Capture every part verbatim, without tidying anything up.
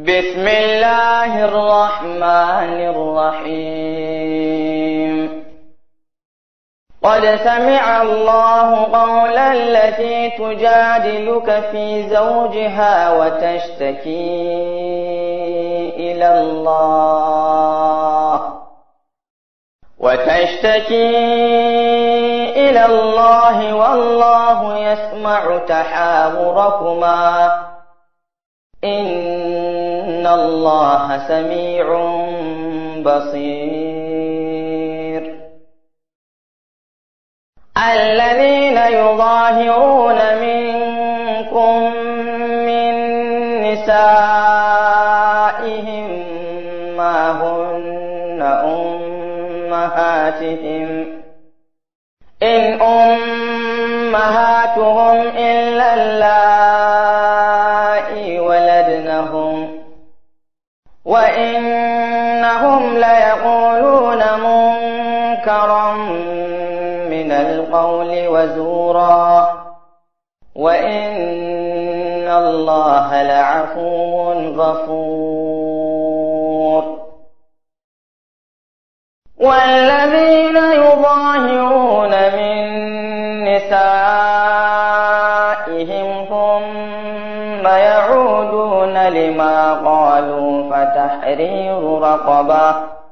بسم الله الرحمن الرحيم قد سمع الله قول التي تجادلك في زوجها وتشتكي إلى الله وتشتكي إلى الله والله يسمع تحاوركما إن الله سميع بصير الذين يظاهرون منكم من نسائهم ما هن أمهاتهم إن أمهاتهم إلا اللائي ولدنهم وإنهم ليقولون منكرا من القول وزورا وإن الله لعفو غفور والذين يظاهرون من نسائهم ثم يعودون لما قالوا فتحرير رقبة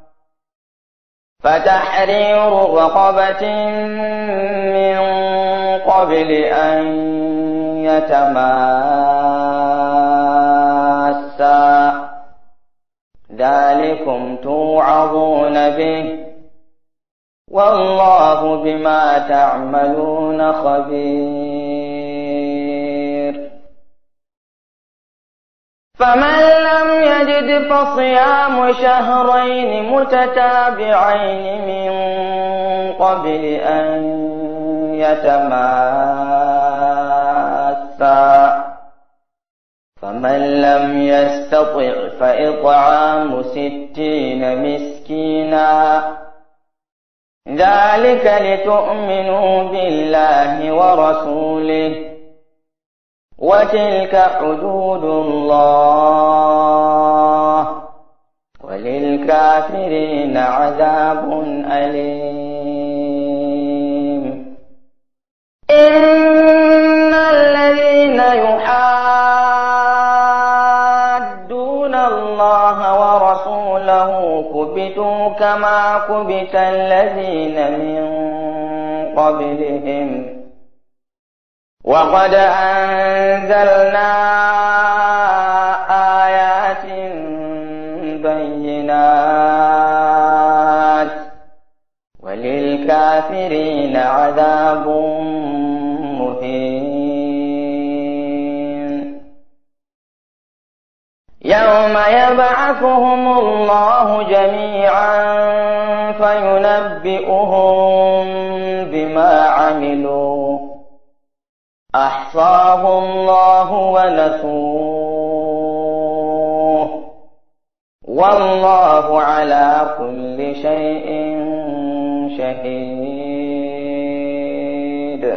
فتحرير رقبة من قبل أن يتماسا ذلكم توعظون به والله بما تعملون خبير فمن لم يجد فصيام شهرين متتابعين من قبل أن يتماسا فمن لم يستطع فإطعام ستين مسكينا ذلك لتؤمنوا بالله ورسوله وتلك حدود الله وللكافرين عذاب أليم إن الذين يحادون الله ورسوله كبتوا كما كبت الذين من قبلهم وقد أنزلنا آيات بينات وللكافرين عذاب مهين يوم يبعثهم الله جميعا فينبئهم بما عملوا أحصاه الله ونسوه والله على كل شيء شهيد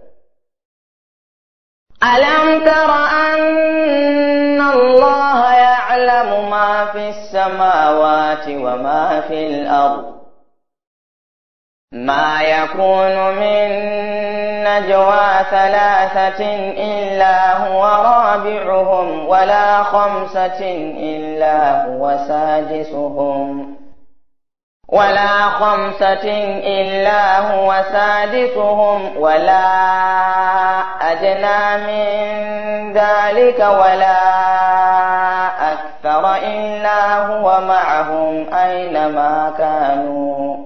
ألم تر أن الله يعلم ما في السماوات وما في الأرض ما يكون من نجوى ثلاثة إلا هو رابعهم ولا خمسة إلا هو سادسهم ولا خمسة إلا هو سادسهم ولا أدنى من ذلك ولا أكثر إلا هو معهم أينما كانوا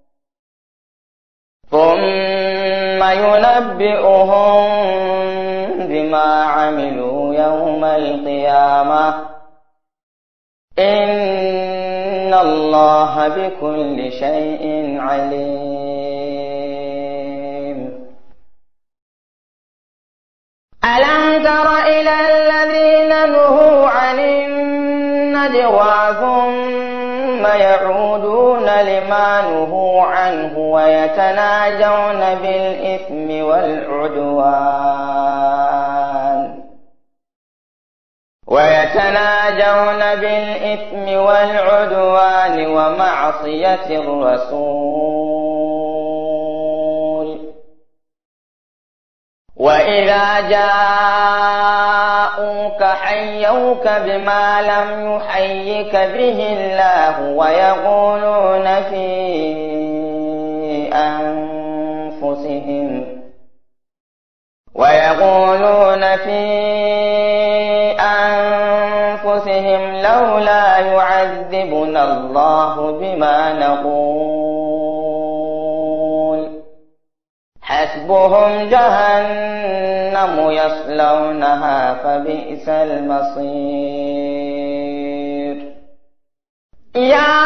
ثم ينبئهم بما عملوا يوم القيامة إن الله بكل شيء عليم ألم تر إلى الذين نهوا عن النجوى ثم يعودون لما نهوا عنه ويتناجون بالإثم والعدوان ويتناجون بالإثم والعدوان ومعصية الرسول وإذا جاءوك حيوك بما لم يحيك به الله ويقولون في أنفسهم ويقولون في أنفسهم لولا يعذبنا الله بما نقول حسبهم جهنم يصلونها فبئس المصير. يا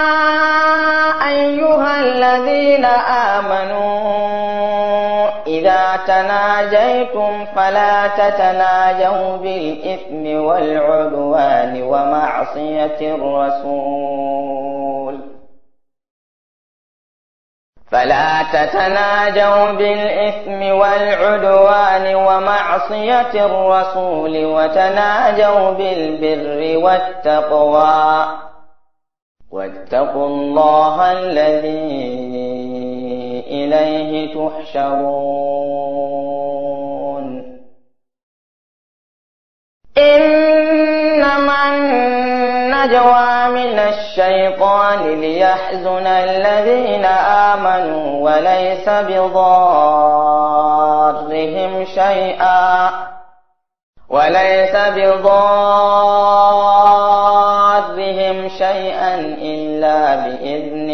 أيها الذين آمنوا إذا تناجيتم فلا تتناجوا بالإثم والعدوان ومعصية الرسول فلا تتناجوا بالإثم والعدوان ومعصية الرسول وتناجوا بالبر والتقوى واتقوا الله الذي إليه تحشرون. إنما النجوى من الشيطان ليحزن الذين آمنوا وليس بضارهم شيئا وليس بضارهم شيئا إلا بإذن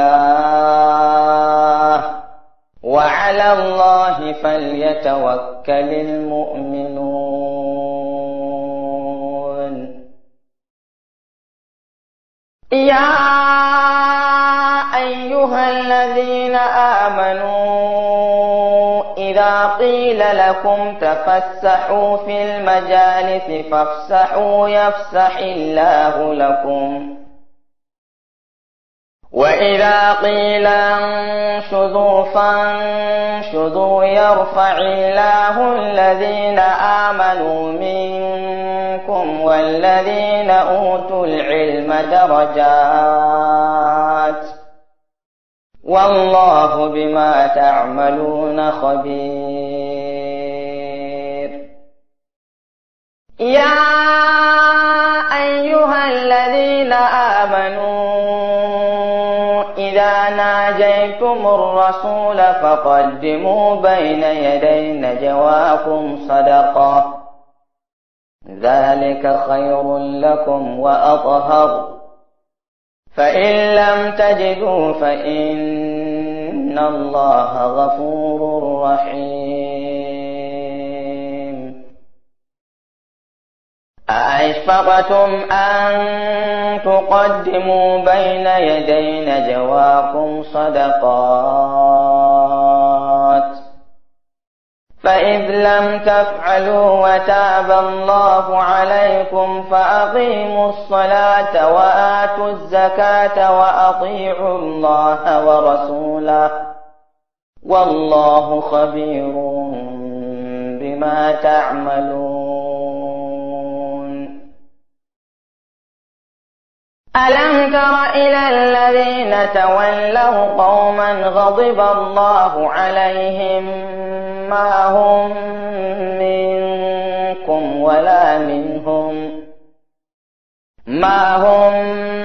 الله وعلى الله فليتوكل المؤمنون. يا أيها الذين آمنوا إذا قيل لكم تفسحوا في المجالس فافسحوا يفسح الله لكم وإذا قيل انشزوا فانشزوا يرفع الله الذين آمنوا منكم والذين أوتوا العلم درجات والله بما تعملون خبير. يا أيها الذين آمنوا إذا ناجيتم الرسول فقدموا بين يدي نجواكم صدقة ذلك خير لكم وأطهر فإن لم تجدوا فإن الله غفور رحيم. أأشفقتم أن تقدموا بين يدي نجواكم صدقات فإذ لم تفعلوا وتاب الله عليكم فأقيموا الصلاة وآتوا الزكاة وأطيعوا الله ورسوله والله خبير بما تعملون. ألم تر إلى الذين تولوا قوما غضب الله عليهم ما هم منكم ولا منهم ما هم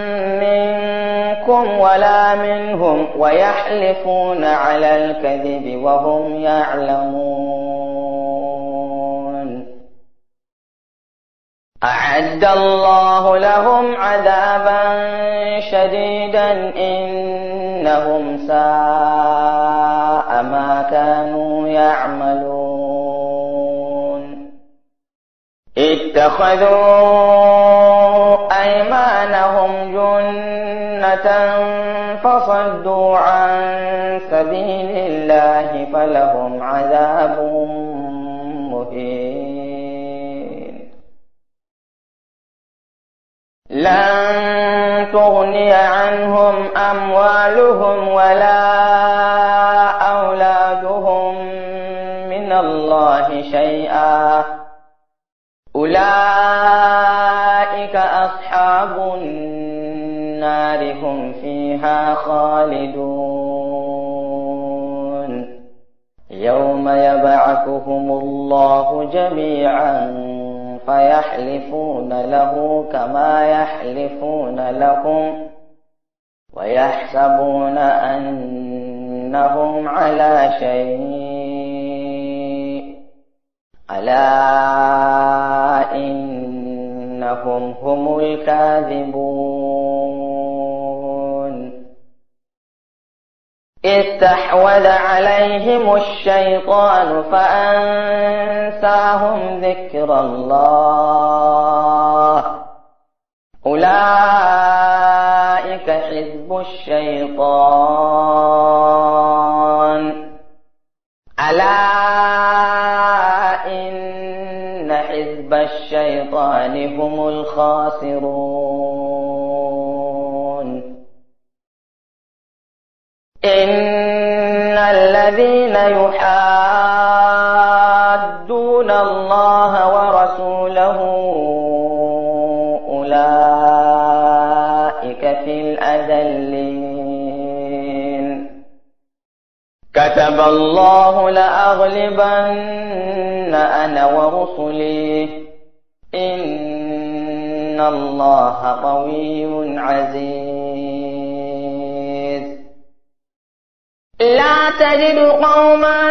منكم ولا منهم ويحلفون على الكذب وهم يعلمون. أعد الله لهم عذابا شديدا إنهم ساء ما كانوا يعملون. اتخذوا أيمانهم جنة فصدوا عن سبيل الله فلهم عذاب مهين. لن تغني عنهم أموالهم ولا أولادهم من الله شيئا أولئك أصحاب النار هم فيها خالدون يوم يبعثهم الله جميعا فيحلفون له كما يحلفون لكم ويحسبون أنهم على شيء ألا إنهم هم الكاذبون استحوذ عليهم الشيطان فأنساهم ذكر الله أولئك حزب الشيطان ألا إن حزب الشيطان هم الخاسرون إن الذين يحادون الله ورسوله أولئك في الأذلين كتب الله لأغلبن أنا ورسلي إن الله قوي عزيز لا تجد قوما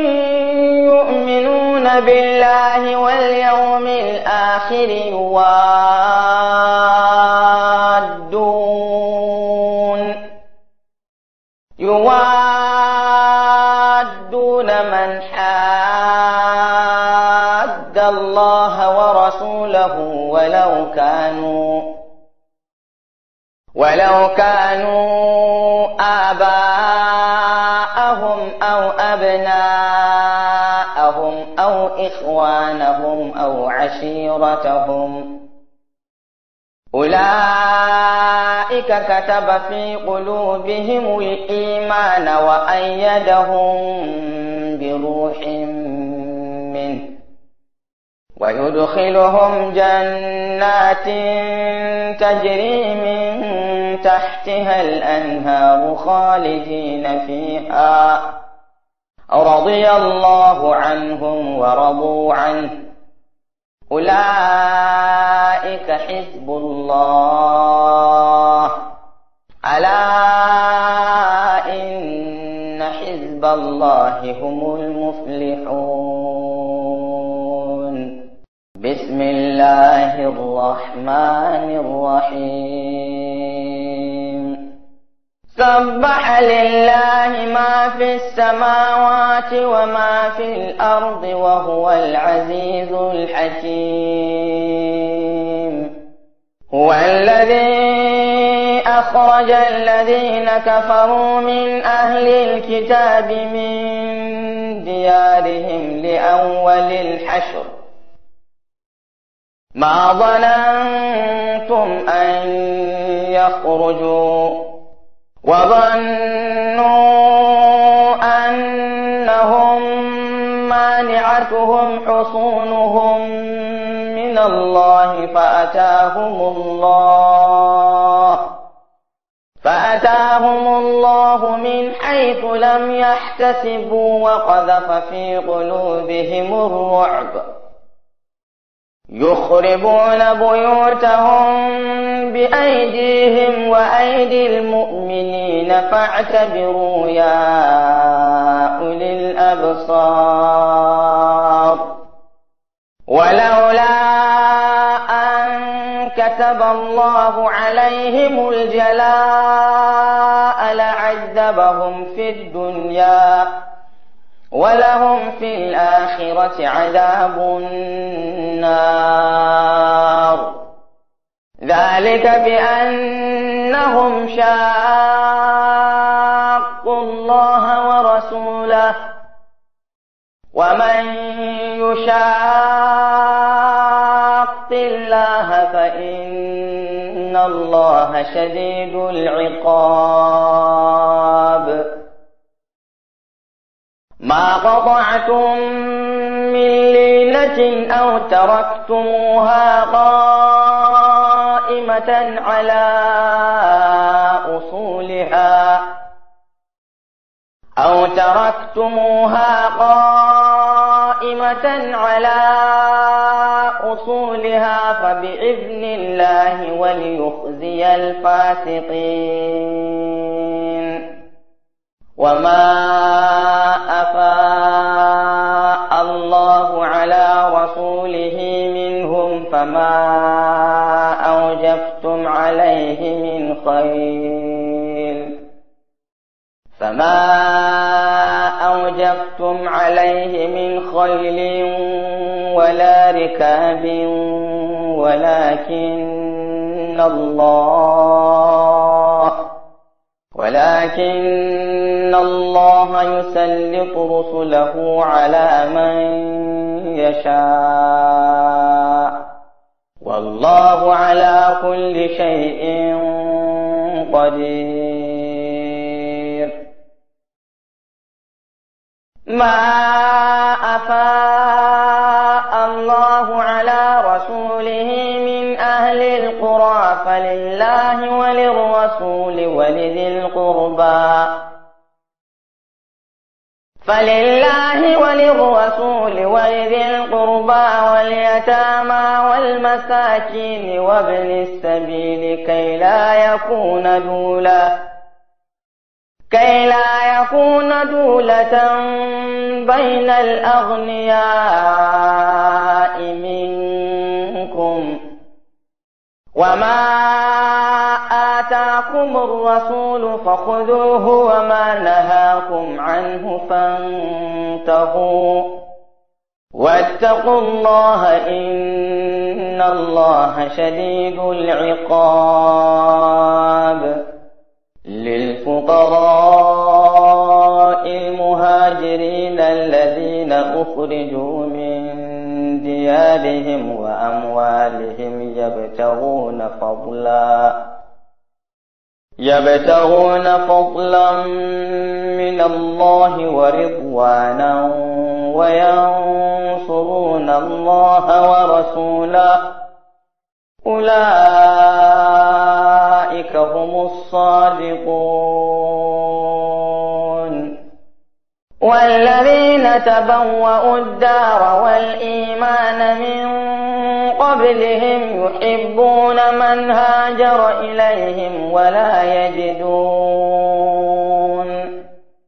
يؤمنون بالله واليوم الآخر يوادون يوادون من حاد الله ورسوله ولو كانوا ولو كانوا آباءهم أو أبناءهم أو إخوانهم أو عشيرتهم أولئك كتب في قلوبهم الإيمان وأيدهم بروح منه ويدخلهم جنات تجري من تحتها الأنهار خالدين فيها رضي الله عنهم ورضوا عنه أولئك حزب الله ألا إن حزب الله هم المفلحون بسم الله الرحمن الرحيم سبح لله ما في السماوات وما في الأرض وهو العزيز الحكيم هو الذي أخرج الذين كفروا من أهل الكتاب من ديارهم لأول الحشر ما ظننتم أن يخرجوا وظنوا أنهم مانعتهم حصونهم من الله فأتاهم الله فأتاهم الله من حيث لم يحتسبوا وقذف في قلوبهم الرعب يخربون بيوتهم بأيديهم وأيدي المؤمنين فاعتبروا يا أولي الأبصار ولولا أن كتب الله عليهم الجلاء لعذبهم في الدنيا ولهم في الآخرة عذاب النار ذلك بأنهم شاقوا الله ورسوله ومن يشاق الله فإن الله شديد العقاب ما قطعتم من لينة أو تركتموها قائمة قائمة على أصولها أو تركتموها قائمة على أصولها فبإذن الله وليخزي الفاسقين. وما أفاء الله على رسوله منهم فما أوجفتم عليه من خيل فما أوجفتم عليه من خيل ولا ركاب ولكن الله ولكن الله يسلط رسله على من يشاء والله على كل شيء قدير. ما أفاء الله على رسوله من أهل القرى فلله وللرسول ولذي القربى فلله وللرسول ولذي القربى واليتامى والمساكين وابن السبيل كي لا يكون دولة كي لا يكون دولة بين الأغنياء منكم وما آتاكم الرسول فخذوه وما نهاكم عنه فانتهوا واتقوا الله إن الله شديد العقاب. للفقراء المهاجرين الذين أخرجوا من ديارهم وأموالهم يبتغون فضلا يبتغون فضلا من الله ورضوانا وينصرون الله ورسوله أولئك هم الصادقون. والذين تبوأوا الدار والإيمان من قبلهم يحبون من هاجر إليهم ولا يجدون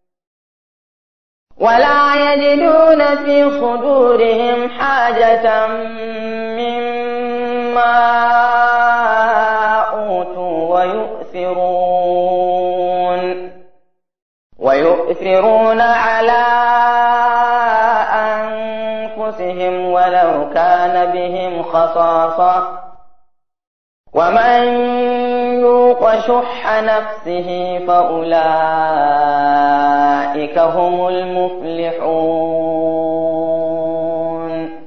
ولا يجدون في صدورهم حاجة مما أوتوا ويؤثرون ويؤثرون على أنفسهم ولو كان بهم خصاصة ومن يوق شح نفسه فأولئك هم المفلحون.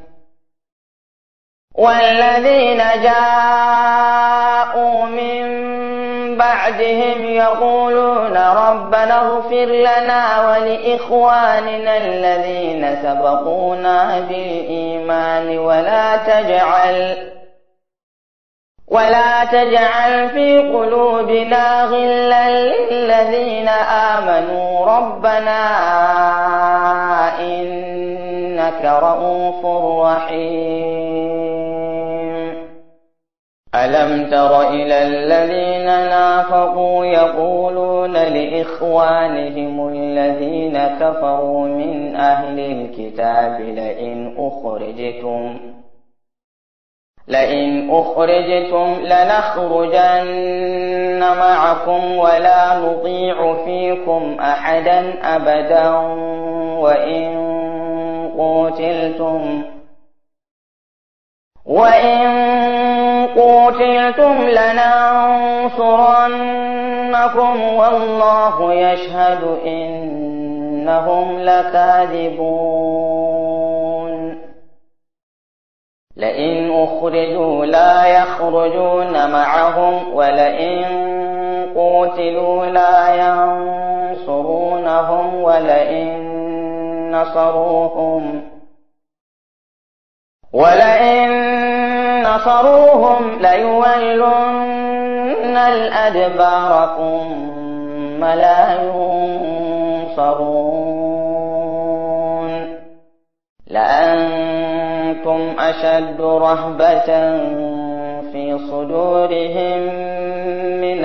والذين جاءوا من بعدهم يقولون ربنا اغفر لنا ولإخواننا الذين سبقونا بالإيمان ولا تجعل ولا تجعل في قلوبنا غلا للذين آمنوا ربنا إنك رؤوف رحيم. ألم تر إلى الذين نافقوا يقولون لإخوانهم الذين كفروا من أهل الكتاب لئن أخرجتم لئن أخرجتم لنخرجن معكم ولا نطيع فيكم أحدا أبدا وإن قتلتم وإن قتلتم لننصرنكم والله يشهد إنهم لكاذبون. لئن أخرجوا لا يخرجون معهم ولئن قتلوا لا ينصرونهم ولئن نصروهم ولئن نصروهم ليولن الأدبار ثم لا ينصرون لأنتم أشد رهبة في صدورهم من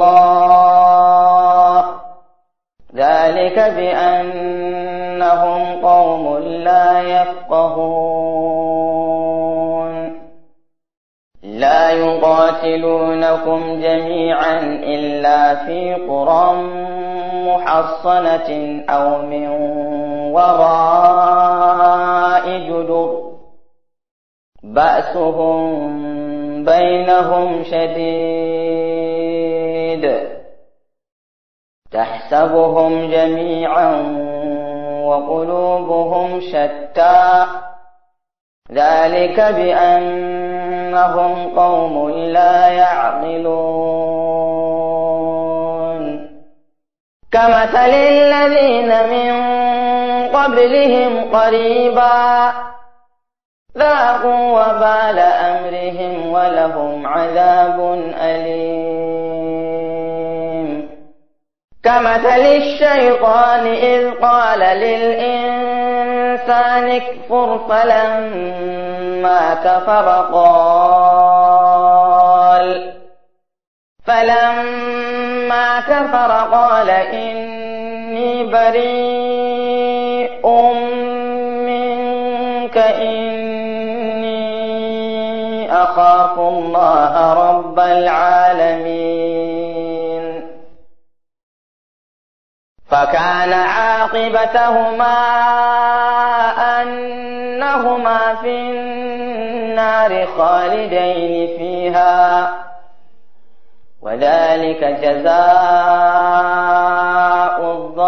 الله ذلك بأنهم قوم لا يفقهون لا يقاتلونكم جميعا إلا في قرى محصنة أو من وراء جدر بأسهم بينهم شديد تحسبهم جميعا وقلوبهم شتى ذلك بأنهم قوم لا يعقلون كمثل الذين من قبلهم قريبا ذاقوا وبال أمرهم ولهم عذاب أليم كمثل الشيطان إذ قال للإنسان اكفر فلما كفر قال فلما كفر قال إني بريء منك إني أخاف الله رب العالمين فكان عاقبتهما أنهما في النار خالدين فيها وذلك جزاء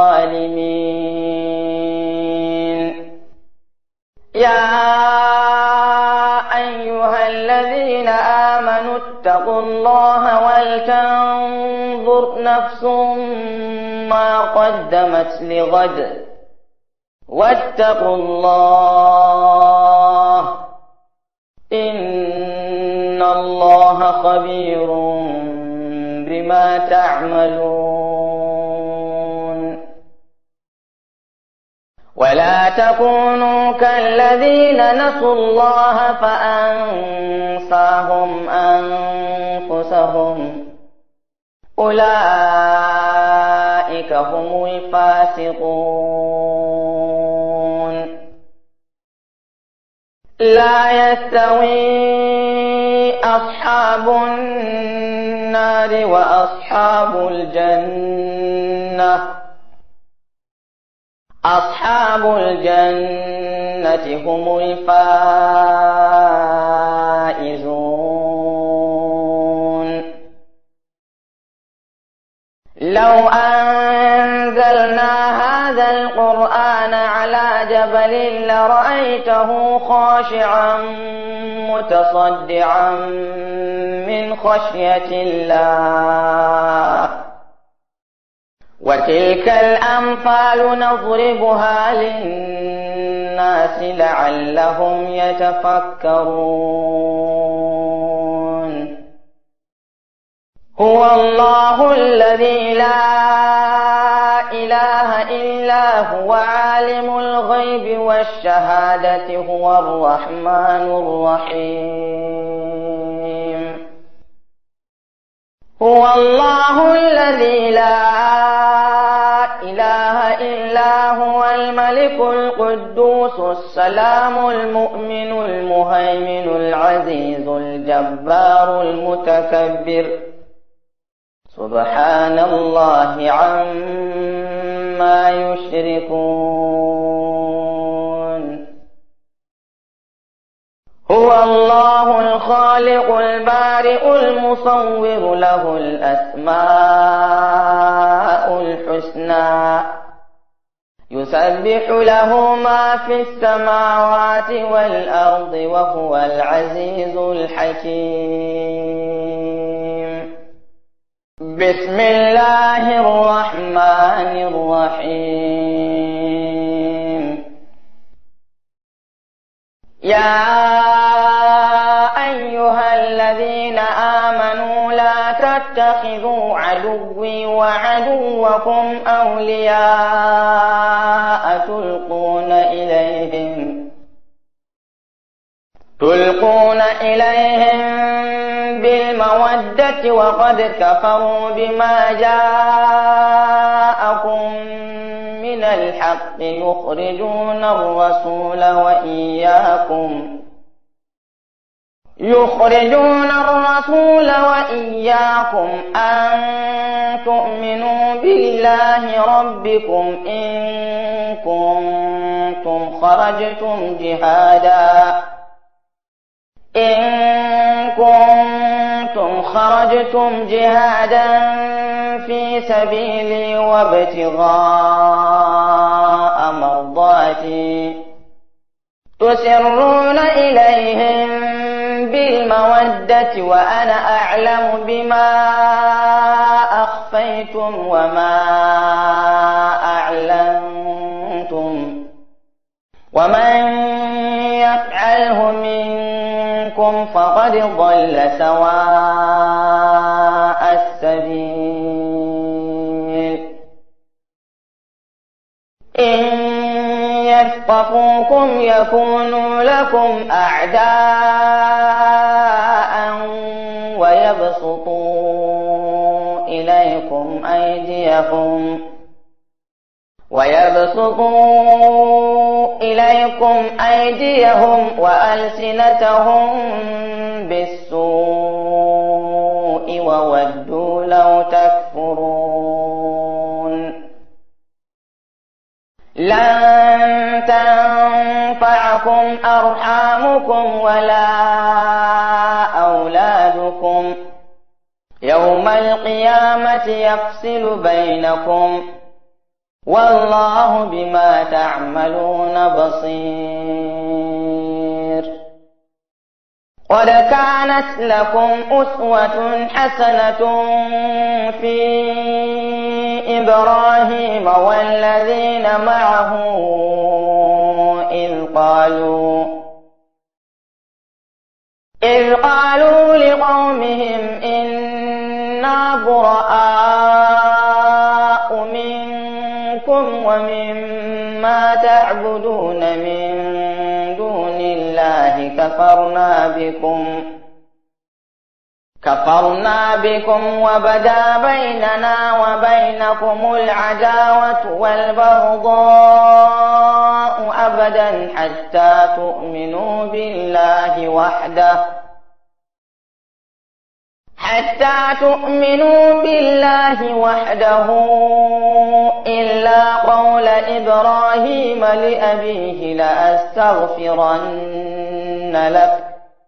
الظالمين يا أيها الذين آمنوا اتقوا الله ولتنظر نفس ما قدمت لغد واتقوا الله إن الله خبير بما تعملون ولا تكونوا كالذين نسوا الله فأنساهم أنفسهم أولئك هم الفاسقون لا يستوي أصحاب النار وأصحاب الجنة أصحاب الجنة هم الفائزون لو أنزلنا هذا القرآن على جبل لرأيته خاشعا متصدعا من خشية الله وتلك الأمثال نضربها للناس لعلهم يتفكرون هو الله الذي لا إله إلا هو عالم الغيب والشهادة هو الرحمن الرحيم هو الله الذي لا إله إلا هو الملك القدوس السلام المؤمن المهيمن العزيز الجبار المتكبر سبحان الله عما يشركون هو الله الخالق البارئ المصور له الأسماء الحسنى يسبح له ما في السماوات والأرض وهو العزيز الحكيم بسم الله الرحمن الرحيم يا أيها الذين آمنوا لا تتخذوا عدوي وعدوكم أولياء تلقون إليهم تلقون إليهم بالمودة وقد كفروا بما جاءكم من الحق يخرجون الرسول وإياكم يخرجون الرسول وإياكم أن تؤمنوا بالله ربكم إن كنتم خرجتم جهادا إن كنتم خرجتم جهادا في سبيلي وابتغاء مرضاتي تسرون إليهم بالمودة وأنا أعلم بما أخفيتم وما أعلنتم ومن يفعله منكم فقد ضل سواء السبيل إن يثقفوكم يكونوا لكم أعداء ويبسطوا إليكم أيديهم ويبسطوا إليكم أيديهم وألسنتهم بالسوء وودوا لو تكفرون لن تنفعكم أرحامكم ولا أولادكم يوم القيامة يفصل بينكم والله بما تعملون بصير قد كانت لكم أسوة حسنة في إبراهيم والذين معه إذ قالوا إذ قالوا لقومهم إنا براء منكم ومما تعبدون من دون الله كفرنا بكم كفرنا بكم وبدا بيننا وبينكم العداوة والبغضاء أبدا حتى تؤمنوا بالله وحده حتى تؤمنوا بالله وحده إلا قول إبراهيم لأبيه لأستغفرن لك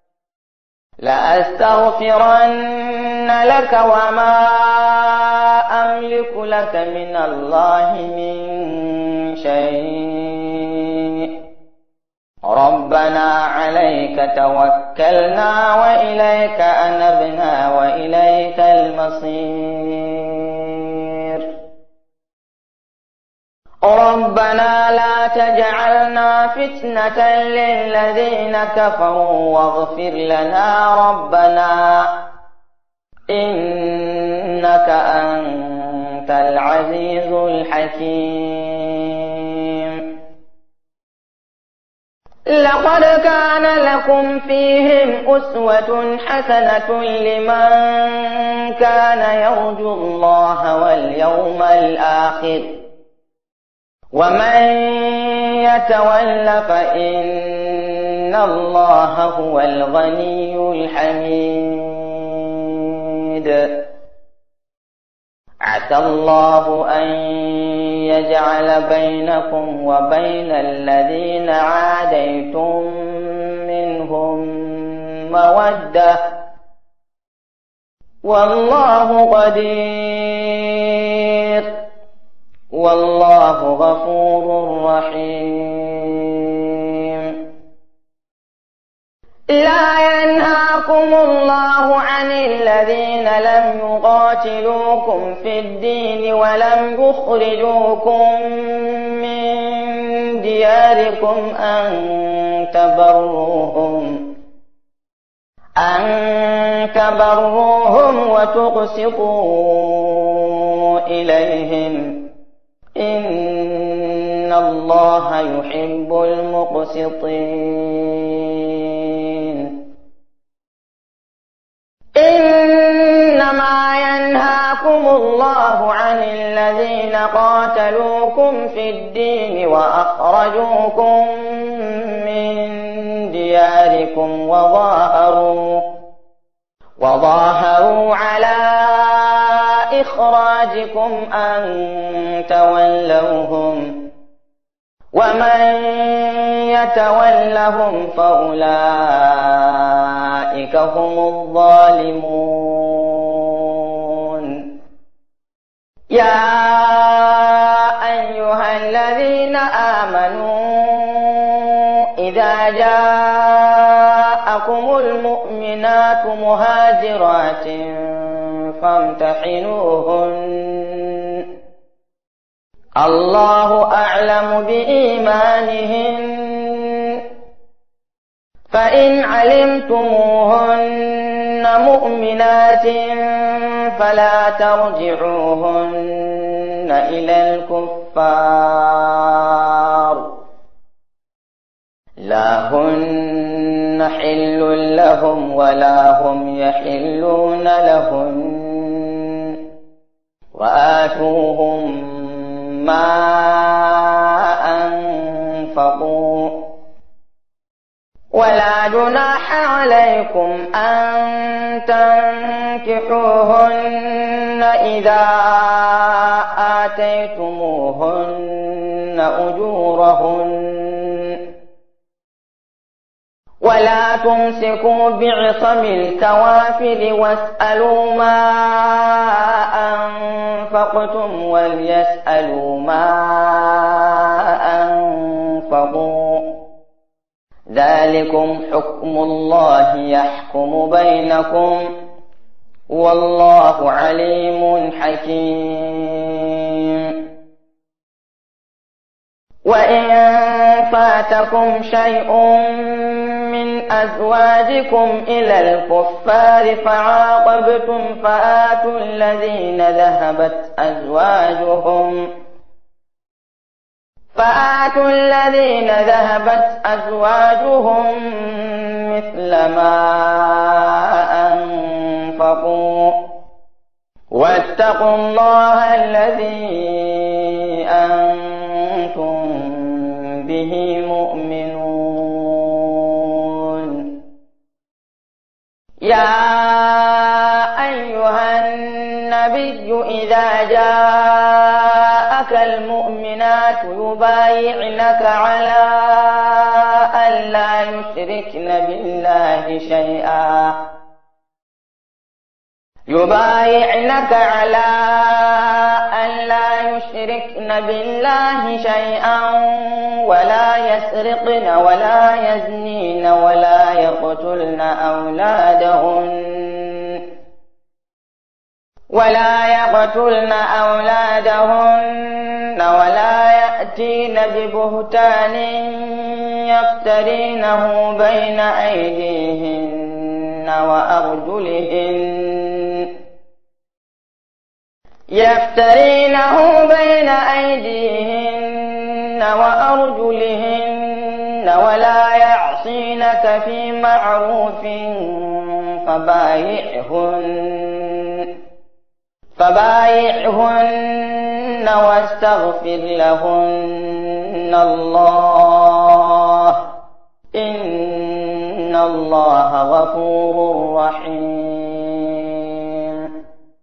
لأستغفرن لك وما أملك لك من الله من شيء ربنا عليك توكلنا وإليك أنبنا وإليك المصير ربنا لا تجعلنا فتنة للذين كفروا واغفر لنا ربنا إنك أنت العزيز الحكيم لقد كان لكم فيهم أسوة حسنة لمن كان يرجو الله واليوم الآخر ومن يتول فإن الله هو الغني الحميد عسى الله أن يجعل بينكم وبين الذين عاديتم منهم مودة والله قدير والله غفور رحيم لا ينهاكم الله عن الذين لم يقاتلوكم في الدين ولم يخرجوكم من دياركم أن تبروهم أن تبروهم وتقسطوا إليهم إن الله يحب المقسطين. إنما ينهاكم الله عن الذين قاتلوكم في الدين وأخرجوكم من دياركم وظاهروا وظاهروا على إخراجكم أن تولوهم ومن يتولهم فأولئك هم الظالمون. يا أيها الذين آمنوا إذا جاءكم المؤمنات مهاجرات فامتحنوهن الله أعلم بإيمانهن فإن علمتموهن مؤمنات فلا ترجعوهن إلى الكفار لا هن حل لهم ولا هم يحلون لهن وآتوهم ما أنفقوا ولا جناح عليكم أن تنكحوهن إذا آتيتموهن أجورهن ولا تمسكوا بعصم الكوافر واسألوا ما أنفقتم وليسألوا ما أنفقوا ذلكم حكم الله يحكم بينكم والله عليم حكيم. وإن فاتكم شيء من أزواجكم إلى الكفار فعاقبتم فآتوا الذين ذهبت أزواجهم فآتوا الذين ذهبت أزواجهم مثل ما أنفقوا واتقوا الله الذي أنتم به مؤمنون. يا أيها النبي إذا جاءك المؤمنات يبايعنك على أن لا يشركن بالله شيئا يبايعنك على أن لا يشركن بالله شيئا ولا يسرقن ولا يزنين ولا يقتلن أولادهن ولا يقتلن أولادهن ولا يأتين ببهتان يفترينه بين أيديهن وأرجلهن يفترينه بين أيديهن وأرجلهن ولا يعصينك في معروف فبايعهن فبايعهن واستغفر لهن الله إن الله غفور رحيم.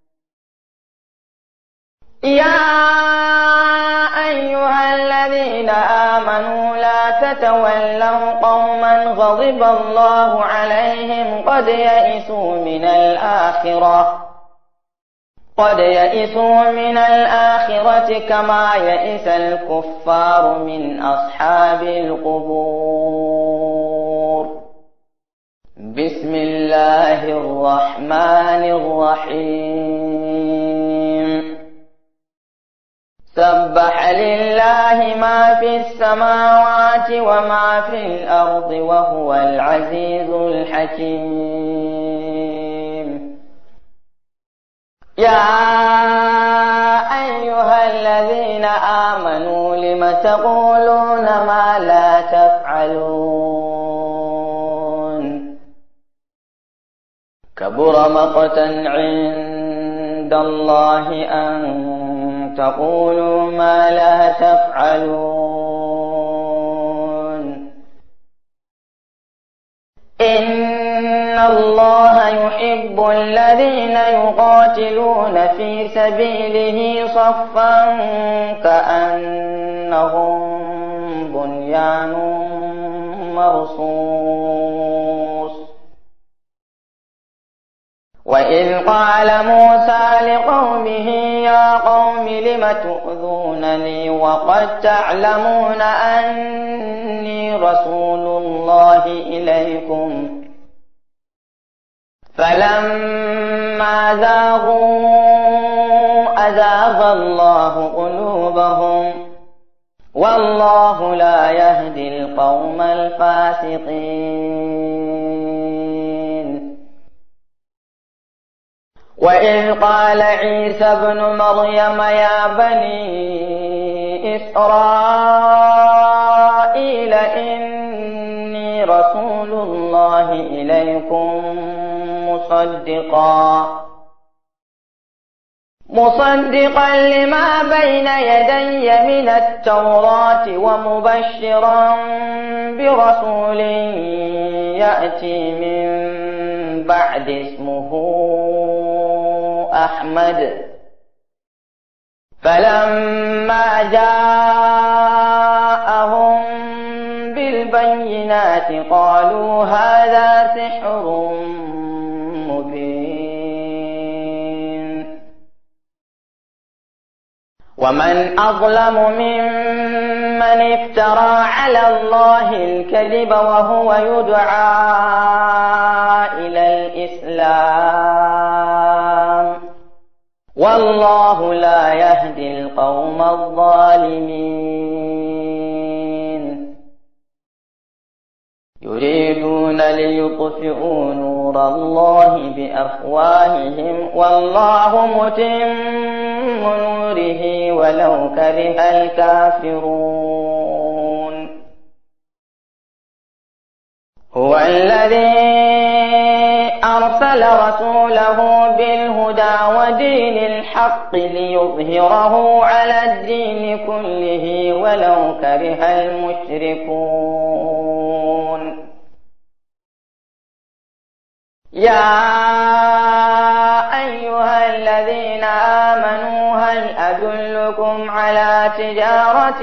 يا أيها الذين آمنوا لا تتولوا قوما غضب الله عليهم قد يئسوا من الآخرة قد يئسوا من الآخرة كما يئس الكفار من أصحاب القبور. بسم الله الرحمن الرحيم. سبح لله لله ما في السماوات وما في الأرض وهو العزيز الحكيم. يا أيها الذين آمنوا لم تقولون ما لا تفعلون كبر مقتا عند الله أن تقولوا ما لا تفعلون إن الله يحب الذين يقاتلون في سبيله صفا كأنهم بنيان مرصوص. وإذ قال موسى لقومه يا قوم لم تؤذونني وقد تعلمون أني رسول الله إليكم فلما زاغوا أزاغ الله قلوبهم والله لا يهدي القوم الفاسقين. وإذ قال عيسى ابن مريم يا بني إسرائيل إني رسول الله إليكم مصدقا مصدقا لما بين يدي من التوراة ومبشرا برسول يأتي من بعد اسمه أحمد. فلما جاءهم بالبينات قالوا هذا سحر مبين. ومن أظلم ممن افترى على الله الكذب وهو يدعى إلى الإسلام والله لا يهدي القوم الظالمين. يريدون ليطفئوا نور الله بأفواههم والله متم نوره ولو كره الكافرون. هو الذي أرسل رسوله بالهدى ودين الحق ليظهره على الدين كله ولو كره المشركون. يا أيها الذين آمنوا هل أدلكم على تجارة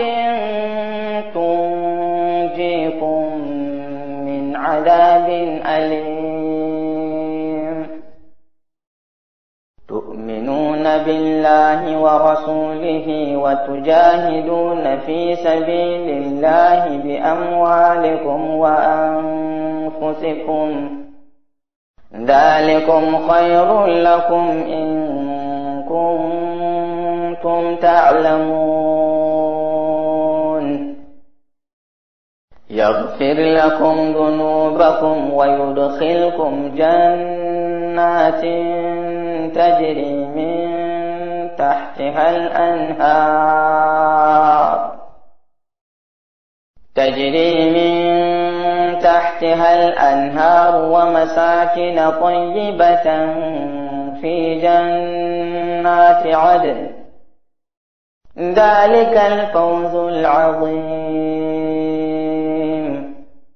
تنجيكم من عذاب أليم تؤمنون بالله ورسوله وتجاهدون في سبيل الله بأموالكم وأنفسكم ذلكم خير لكم إن كنتم تعلمون. يغفر لكم ذنوبكم ويدخلكم جنات تجري من تحتها الأنهار تجري من تحتها الأنهار ومساكن طيبة في جنات عدن ذلك الفوز العظيم.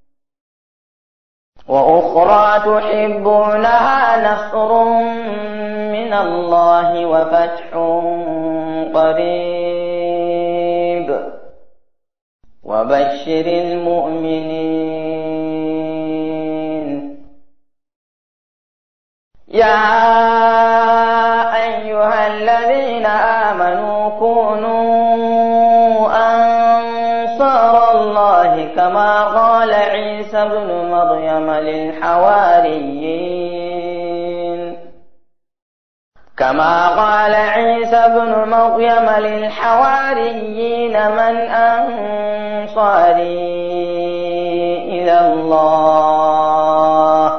وأخرى تحبونها نصر من الله وفتح قريب وبشر المؤمنين. يا أيها الذين آمنوا كونوا أنصار الله كما قال عيسى ابن مريم للحواريين كما قال عيسى ابن مريم للحواريين من أنصاري إلى الله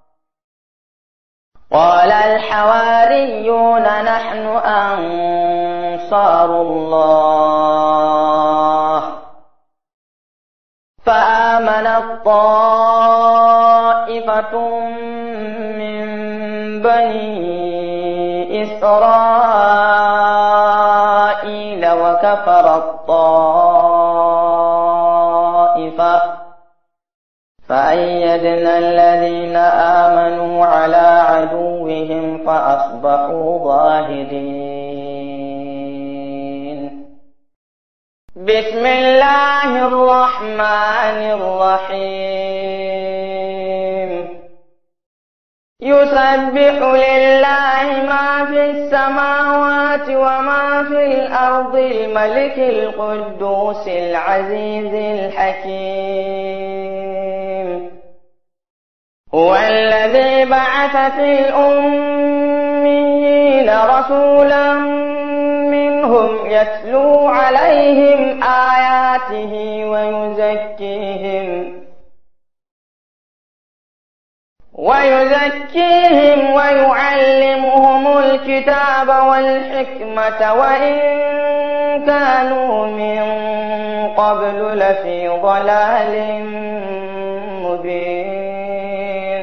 قال الحواريون نحن أنصار الله فآمنت طائفة من بني إسرائيل وكفرت طائفة فأيدنا الذين آمنوا على عدوهم فأصبحوا ظاهرين. بسم الله الرحمن الرحيم. يسبح لله ما في السماوات وما في الأرض الملك القدوس العزيز الحكيم. هو الذي بعث في الأميين رسولا منهم يتلو عليهم آياته ويزكيهم ويزكيهم ويعلمهم الكتاب والحكمة وإن كانوا من قبل لفي ضلال مبين.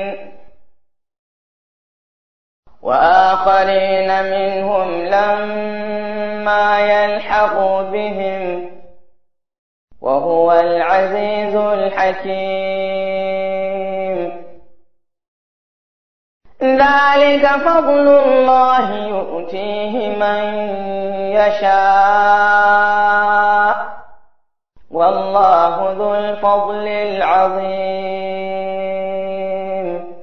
وآخرين منهم لما يلحقوا بهم وهو العزيز الحكيم. ذلك فضل الله يؤتيه من يشاء والله ذو الفضل العظيم.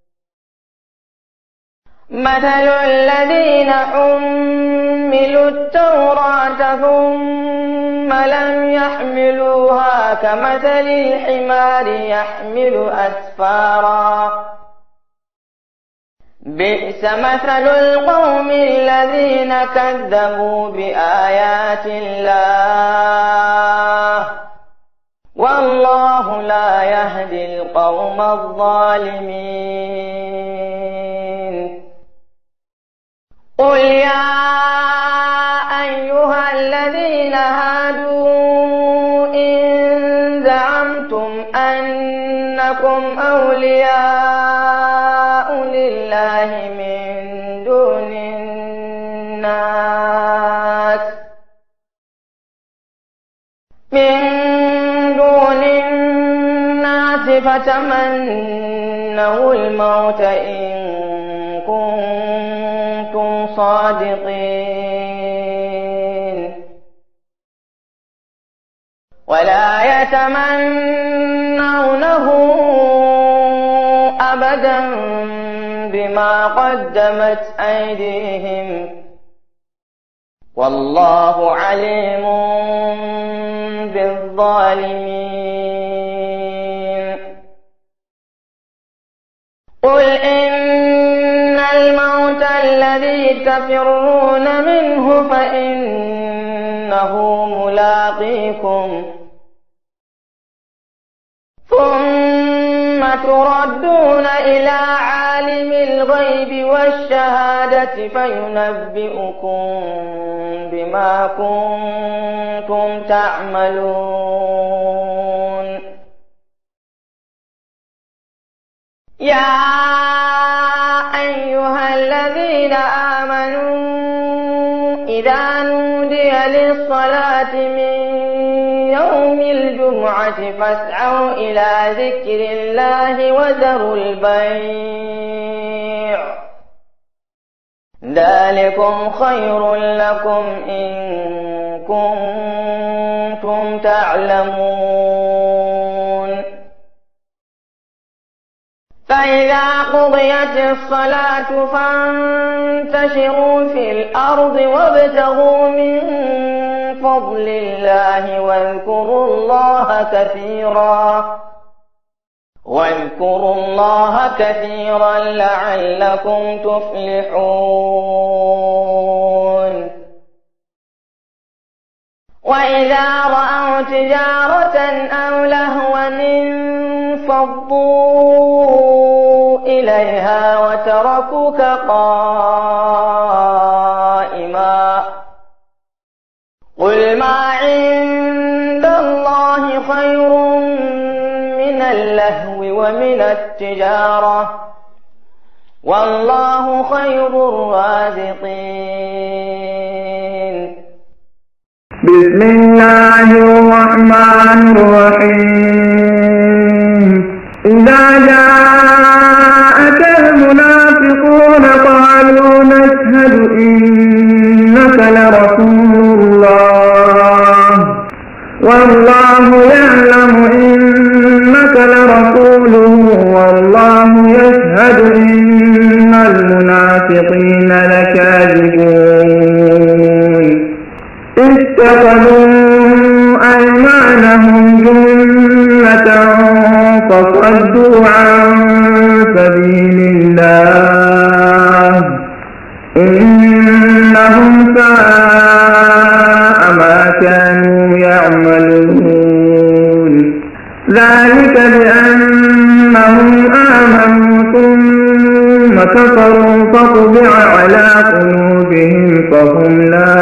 مثل الذين حملوا التوراة ثم لم يحملوها كمثل الحمار يحمل أسفارا بئس مثل القوم الذين كذبوا بآيات الله والله لا يهدي القوم الظالمين. قل يا أيها الذين هادوا إن زعمتم أنكم أولياء لله من دون الناس من دون الناس فتمنوا الموت إن كنتم صادقين ولا يتمنونه أبدا بما قدمت أيديهم والله عليم بالظالمين. قل إن الموت الذي تفرون منه فإنه ملاقيكم ثم تردون إلى عالم الغيب والشهادة فينبئكم بما كنتم تعملون. يا أيها الذين آمنوا إذا نودي للصلاة من يوم الجمعة فاسعوا إلى ذكر الله وذروا البيع ذلكم خير لكم إن كنتم تعلمون. فإذا قضيت الصلاة فانتشروا في الأرض وابتغوا من فضل الله واذكروا الله كثيرا واذكروا الله كثيرا لعلكم تفلحون وإذا رأوا تجارة أو لهوا انفضوا إليها وتركوك قائما قل ما عند الله خير من اللهو ومن التجارة والله خير الرازقين. بسم الله الرحمن الرحيم. إذا جاءك المنافقون قالوا نشهد إنك لرسول الله والله يعلم إنك لرسوله والله يشهد إن المنافقين لكاذبون. اتخذوا أيمانهم جنة فصدوا عن سبيل الله إنهم ساء ما كانوا يعملون. ذلك بأنهم آمنوا ثم كفروا فطبع على قلوبهم فهم لا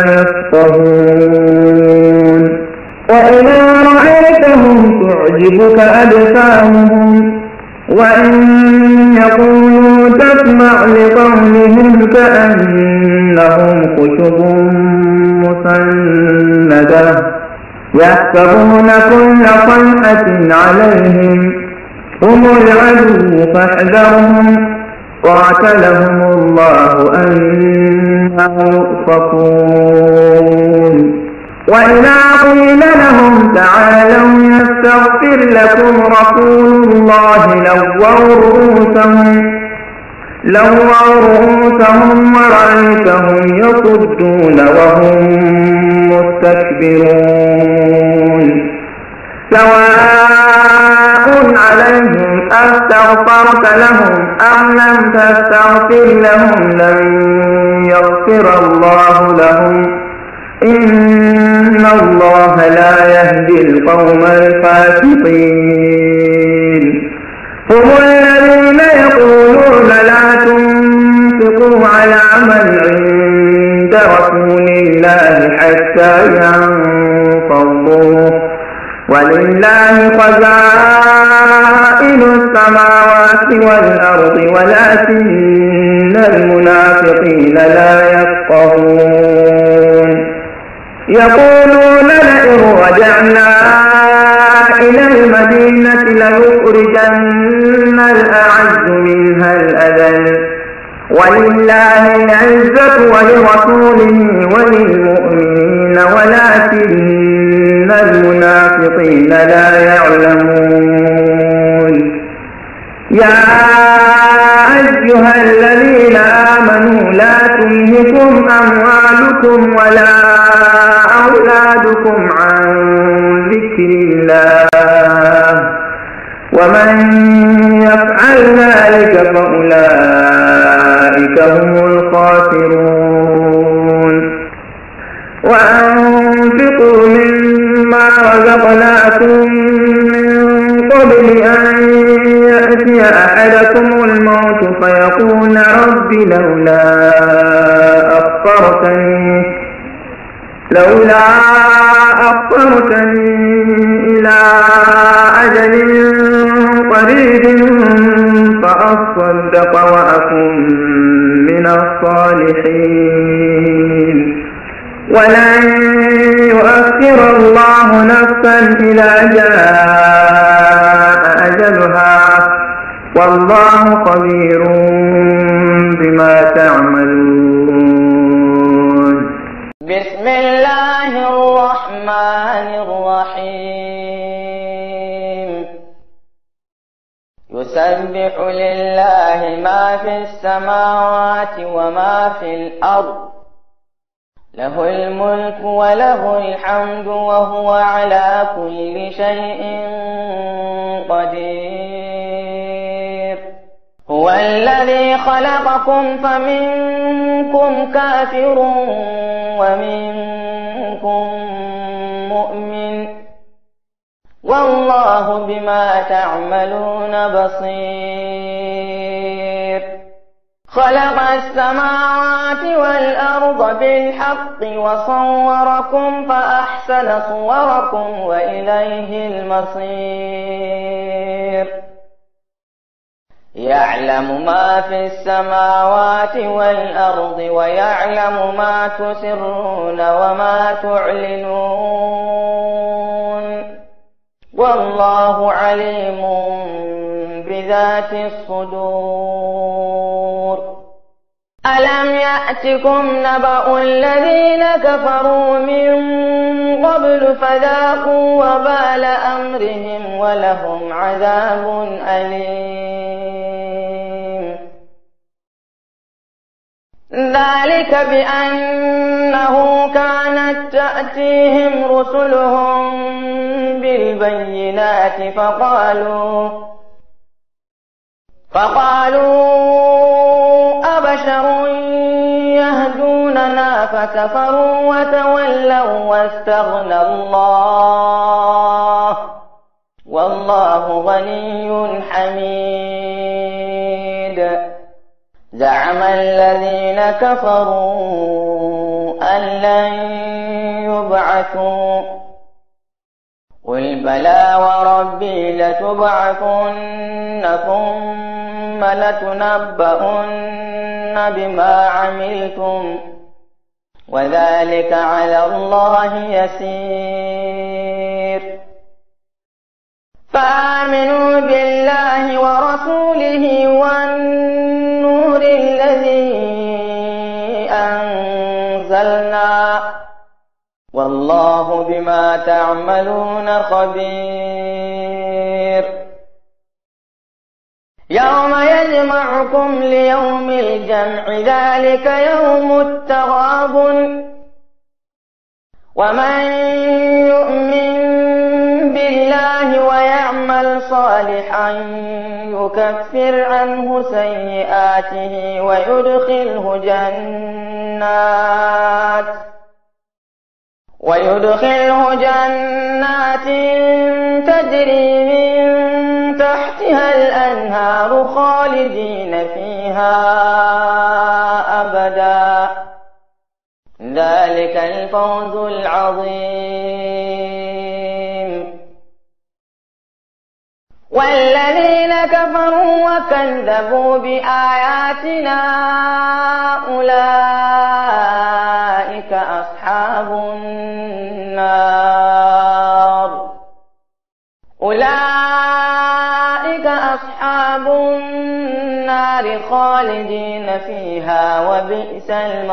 يفقهون. وإذا رأيتهم تعجبك أجسامهم وإن يقولوا تسمع لقولهم كأنهم خشب مسندة يحسبون كل صيحة عليهم هم العدو فاحذرهم قاتلهم الله أنهم يؤفكون. وإذا قيل لهم تعالوا يستغفر لكم رسول الله لووا رؤوسهم لووا رؤوسهم ورأيتهم يصدون وهم مستكبرون. سواء عليهم أستغفرت لهم أم لم تستغفر لهم لن يغفر الله لهم إن الله لا يهدي القوم الفاسقين. هم الذين يقولون لا تنفقوا على من عند رسول الله حتى ينفضوا ولله خزائن السماوات والأرض ولكن المنافقين لا يفقهون. يقولون لئن رجعنا إلى المدينة ليخرجن الأعز منها الأذل ولله العزة ولرسوله وللمؤمنين ولكن المنافقين لا يعلمون. يا أيها الذين آمنوا لا تلهكم أموالكم ولا أولادكم عن ذكر الله ومن يفعل ذلك فأولئك هم الخاسرون. وأنفقوا مما رزقناكم من قبل أن يأتي أحدكم الموت فيقول رب لولا أخرتني لولا أخرتني إلى أجل قريب فأصدق وأكن من الصالحين. ولن يؤخر الله نفسا إذا جاء أجلها والله خبير بما تعملون. بسم الله الرحمن الرحيم. يسبح لله ما في السماوات وما في الأرض له الملك وله الحمد وهو على كل شيء قدير. هو الذي خلقكم فمنكم كافر ومنكم مؤمن والله بما تعملون بصير خلق السماوات والأرض بالحق وصوركم فأحسن صوركم وإليه المصير يعلم ما في السماوات والأرض ويعلم ما تسرون وما تعلنون والله عليم بذات الصدور ألم يأتكم نبأ الذين كفروا من قبل فذاقوا وبال أمرهم ولهم عذاب أليم ذلك بأنه كانت تأتيهم رسلهم بالبينات فقالوا فقالوا أبشر يهدوننا فكفروا وتولوا واستغنى الله والله غني حميد زعم الذين كفروا أن لن يبعثوا قل بلى وربي لتبعثن ثم لتنبؤن بما عملتم وذلك على الله يسير فآمنوا بالله ورسوله والنور الذي أنزلنا والله بما تعملون خبير يوم يجمعكم ليوم الجمع ذلك يوم التغابن ومن يؤمن بالله ويعمل صالحا يكفر عنه سيئاته ويدخله جنات ويدخله جنات تجري من تحتها الأنهار خالدين فيها أبدا ذلك الفوز العظيم والذين كفروا وكذبوا بآياتنا أولئك أصحاب النار أولئك أصحاب النار خالدين فيها وبئس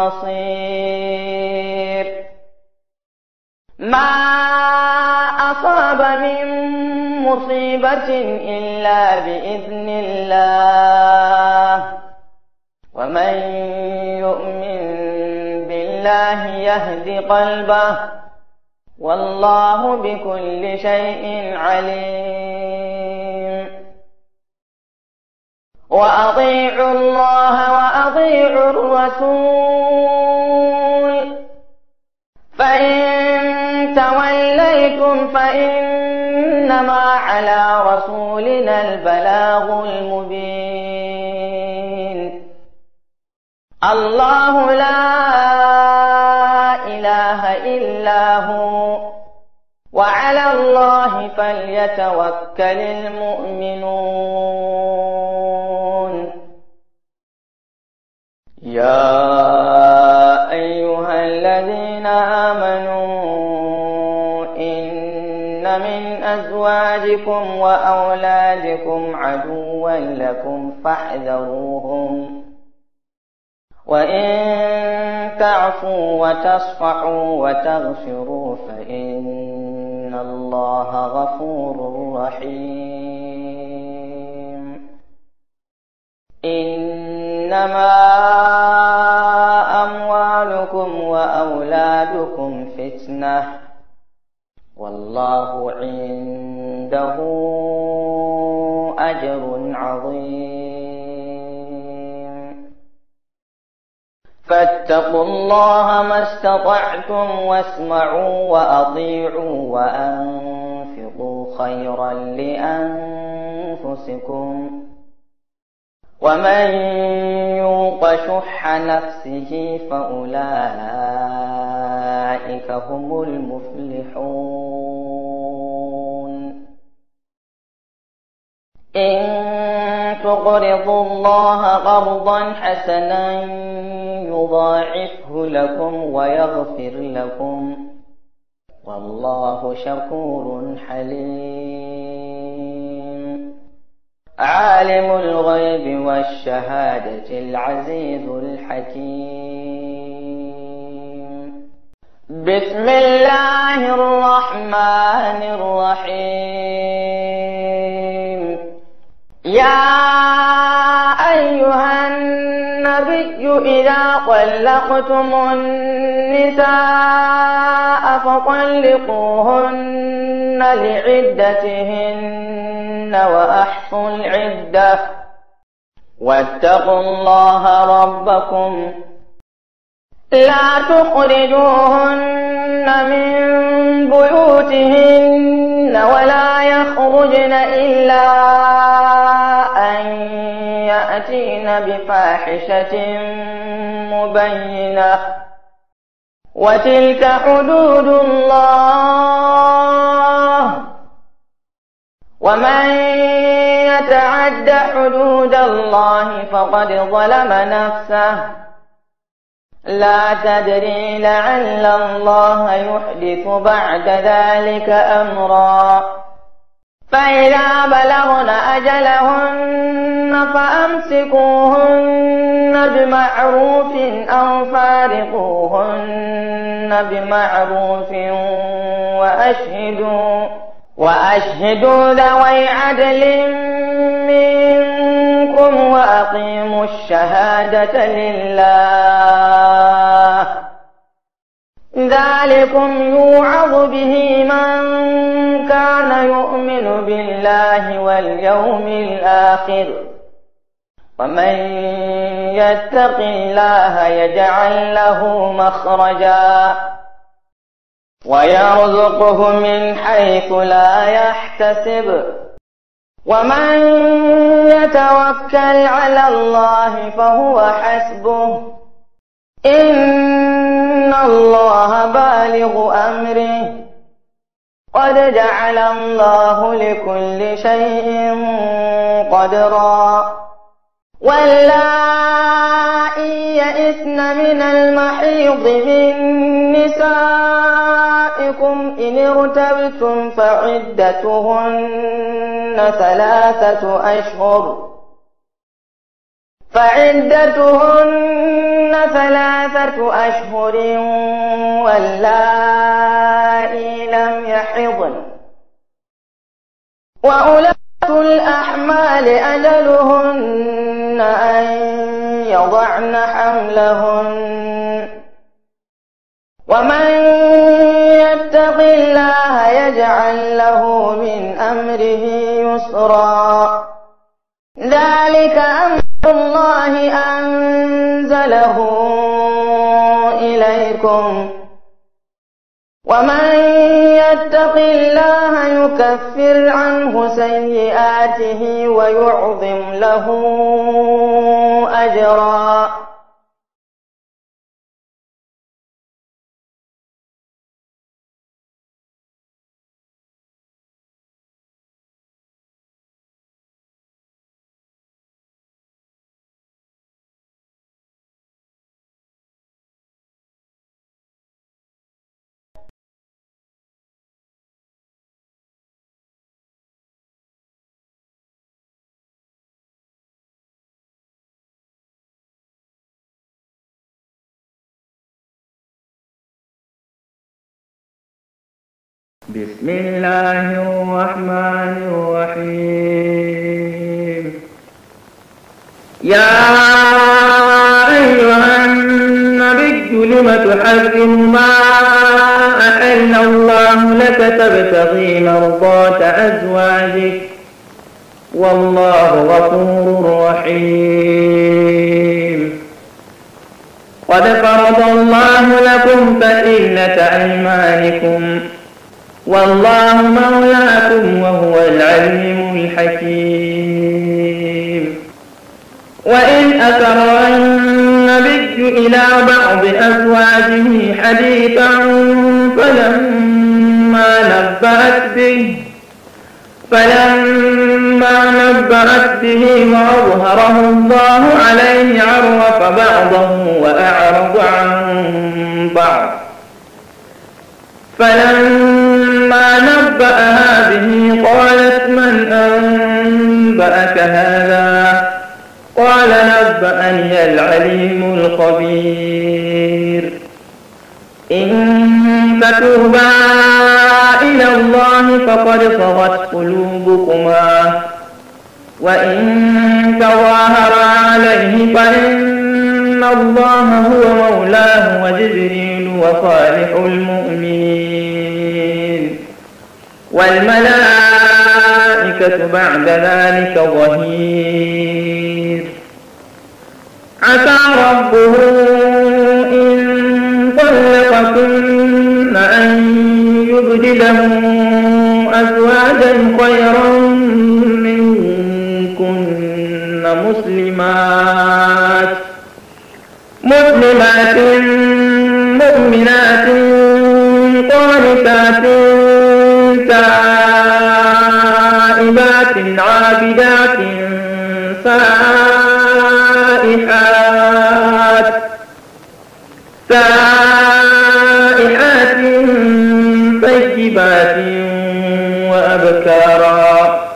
المصير ما أصاب من مصيبة إلا بإذن الله ومن يؤمن بالله يهد قلبه والله بكل شيء عليم وأطيعوا الله وأطيعوا الرسول فإن توليتم فإنما على رسولنا البلاغ المبين الله لا إله إلا هو وعلى الله فليتوكل المؤمنون يا أيها الذين آمنوا إن من أزواجكم وأولادكم عدوا لكم فاحذروهم وإن تعفوا وتصفحوا وتغفروا فإن الله غفور رحيم إنما أموالكم وأولادكم فتنة والله عنده أجر عظيم فاتقوا الله ما استطعتم واسمعوا وأطيعوا وأنفقوا خيرا لأنفسكم ومن يوق شح نفسه فأولئك هم المفلحون إن تقرضوا الله قرضا حسنا يضاعفه لكم ويغفر لكم والله شكور حليم عالم الغيب والشهادة العزيز الحكيم بسم الله الرحمن الرحيم يا أيها النبي إذا طلقتم النساء فطلقوهن لعدتهن وأحصوا العدة واتقوا الله ربكم لا تخرجوهن من بيوتهن ولا يخرجن إلا أن يأتين بفاحشة مبينة وتلك حدود الله ومن يتعد حدود الله فقد ظلم نفسه لا تدري لعل الله يحدث بعد ذلك أمرا فإذا بلغن أجلهن فأمسكوهن بمعروف أو فارقوهن بمعروف وأشهدوا وأشهدوا ذوي عدل منكم وأقيموا الشهادة لله ذلكم يوعظ به من كان يؤمن بالله واليوم الآخر ومن يتق الله يجعل له مخرجا ويرزقه من حيث لا يحتسب ومن يتوكل على الله فهو حسبه إن الله بالغ أمره قد جعل الله لكل شيء قدرا واللائي يئسن من المحيض من نسائكم إن ارتبتم فعدتهن ثلاثة أشهر فعدتهن ثلاثة أشهر واللائي لم يحضن وأولاة الأحمال أجلهن أن يضعن حملهن ومن يتق الله يجعل له من أمره يسرا ذلك أمر الله أنزله إليكم ومن يتق الله يكفر عنه سيئاته ويعظم له أجرا بسم الله الرحمن الرحيم يا أيها النبي لم تحرم ما أحل الله لك تبتغي مرضات أزواجك والله غفور رحيم قد فرض الله لكم تحلة أيمانكم والله مولاكم وهو العليم الحكيم. وإن أسر النبي إلى بعض أزواجه حديثا فلما نبأت به فلما نبأت به وأظهره الله عليه عرف بعضه وأعرض عن بعض. فلما نبأها به قالت من أنبأك هذا؟ قال نبأني العليم الخبير. إن تتوبا إلى الله فقد صغت قلوبكما وإن تظاهرا عليه فإن الله هو مولاه وجبريل وصالح المؤمنين والملائكة بعد ذلك ظهير. عسى ربه إن طلقكن أن يبدله أزواجا خيرا منكن مسلمات مسلمات مؤمنات قانتات تائبات عابدات سائحات سائحات طيبات وأبكارا.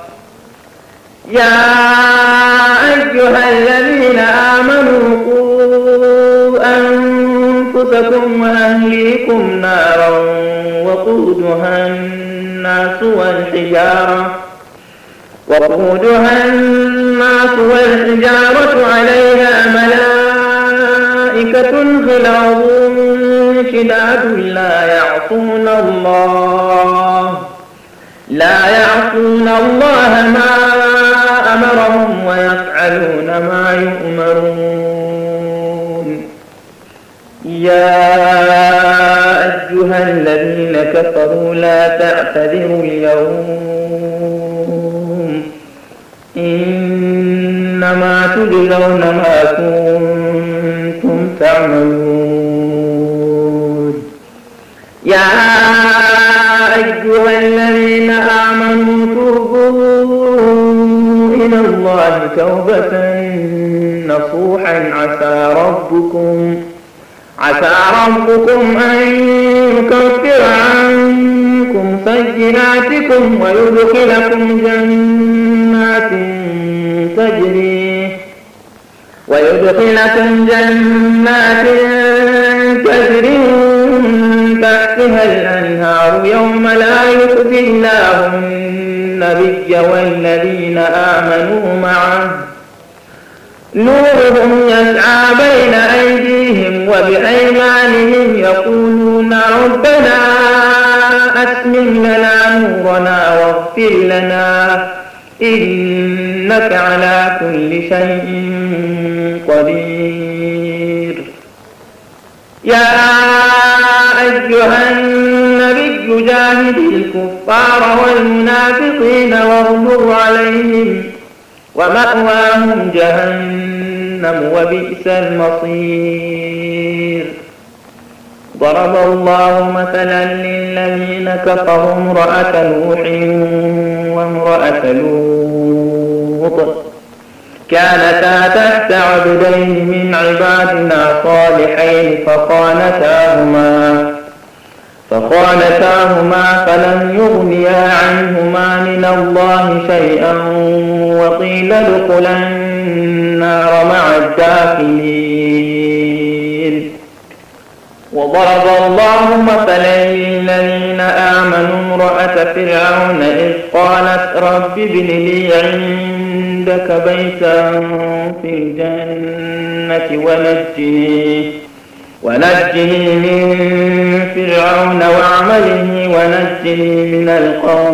يا أيها الذين آمنوا قوا أنفسكم وأهليكم نارا وقودها الناس والحجارة وقودها الناس والحجارة عليها ملائكة غلاظ شداد لا يعصون الله لا يعصون الله ما أمرهم ويفعلون ما يؤمرون. يا أيها الذين كفروا لا تعتذروا اليوم إنما تجزون ما كنتم تعملون. يا أيها الذين آمنوا توبوا إلى الله توبة نصوحا عسى ربكم عسى ربكم أن يكفر عنكم سيئاتكم ويدخلكم جنات تجري ويدخلكم جنات تجري تحتها الأنهار يوم لا يخزي الله النبي والذين آمنوا معه نورهم يسعى بين أيديهم وبأيمانهم يقولون ربنا أتمم لنا نورنا واغفر لنا إنك على كل شيء قدير. يا أيها النبي جاهد الكفار والمنافقين واغلظ عليهم ومأواهم جهنم وبئس المصير. ضرب الله مثلا للذين كفروا امرأة نوح وامرأة لوط كانتا تحت عبدين من عبادنا صالحين فخانتاهما فخانتاهما فلم يغنيا عنهما من الله شيئا وقيل ادخلا النار مع الداخلين. وضرب الله مثلا للذين آمنوا امرأة فرعون إذ قالت رب ابن لي عندك بيتا في الجنة ونجني ونجني من فرعون وعمله ونجني من القوم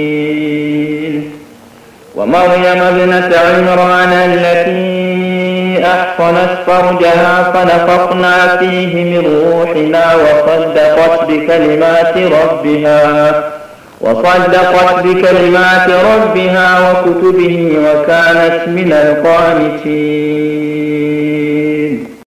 الظالمين. ومريم ابنة عمران التي أحصنت فرجها فنفخنا فيه من روحنا وصدقت بكلمات ربها وصدقت بكلمات ربها وكتبه وكانت من القانتين.